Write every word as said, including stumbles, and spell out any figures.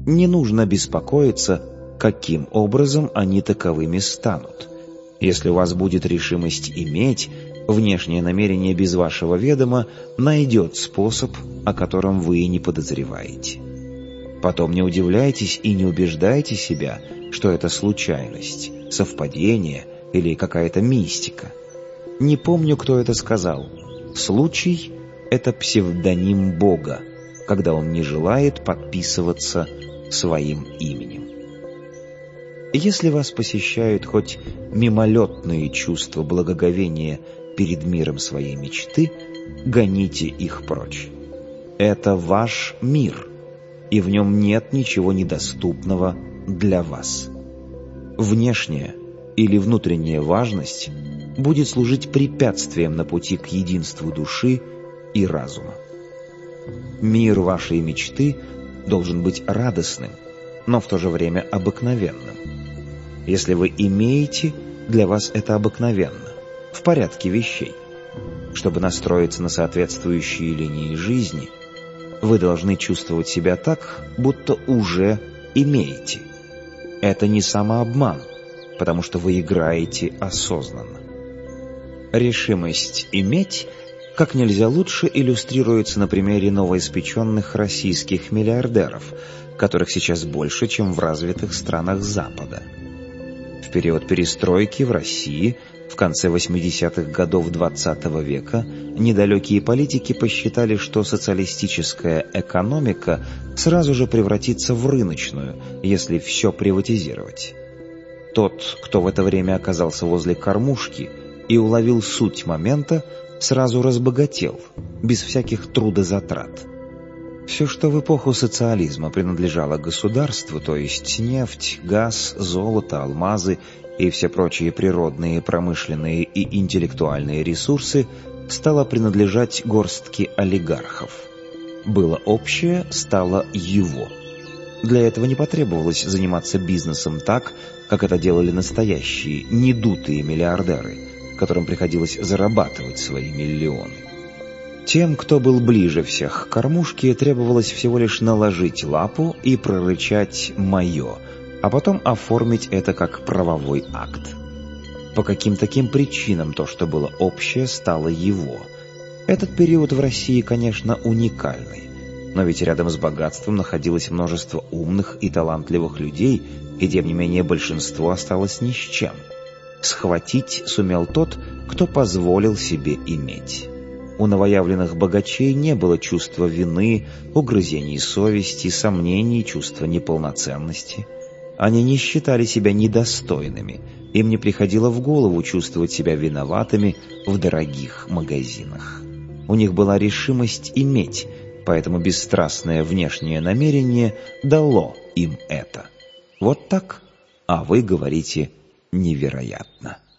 Не нужно беспокоиться, каким образом они таковыми станут. Если у вас будет решимость иметь, внешнее намерение без вашего ведома найдет способ, о котором вы и не подозреваете. Потом не удивляйтесь и не убеждайте себя, что это случайность, совпадение или какая-то мистика. Не помню, кто это сказал. Случай — это псевдоним Бога, когда Он не желает подписываться своим именем. Если вас посещают хоть мимолетные чувства благоговения перед миром своей мечты, гоните их прочь. Это ваш мир, и в нем нет ничего недоступного для вас. Внешняя или внутренняя важность будет служить препятствием на пути к единству души и разума. Мир вашей мечты должен быть радостным, но в то же время обыкновенным. Если вы имеете, для вас это обыкновенно, в порядке вещей. Чтобы настроиться на соответствующие линии жизни, вы должны чувствовать себя так, будто уже имеете. Это не самообман, потому что вы играете осознанно. Решимость иметь как нельзя лучше иллюстрируется на примере новоиспеченных российских миллиардеров, которых сейчас больше, чем в развитых странах Запада. В период перестройки в России в конце восьмидесятых годов двадцатого века недалекие политики посчитали, что социалистическая экономика сразу же превратится в рыночную, если все приватизировать. Тот, кто в это время оказался возле кормушки и уловил суть момента, сразу разбогател, без всяких трудозатрат. Все, что в эпоху социализма принадлежало государству, то есть нефть, газ, золото, алмазы и все прочие природные, промышленные и интеллектуальные ресурсы, стало принадлежать горстке олигархов. Было общее, стало его. Для этого не потребовалось заниматься бизнесом так, как это делали настоящие, недутые миллиардеры, которым приходилось зарабатывать свои миллионы. Тем, кто был ближе всех к кормушке, требовалось всего лишь наложить лапу и прорычать «моё», а потом оформить это как правовой акт. По каким таким причинам то, что было общее, стало его? Этот период в России, конечно, уникальный, но ведь рядом с богатством находилось множество умных и талантливых людей, и тем не менее большинство осталось ни с чем. Схватить сумел тот, кто позволил себе иметь. У новоявленных богачей не было чувства вины, угрызений совести, сомнений, чувства неполноценности. Они не считали себя недостойными, им не приходило в голову чувствовать себя виноватыми в дорогих магазинах. У них была решимость иметь, поэтому бесстрастное внешнее намерение дало им это. Вот так, а вы говорите «невероятно».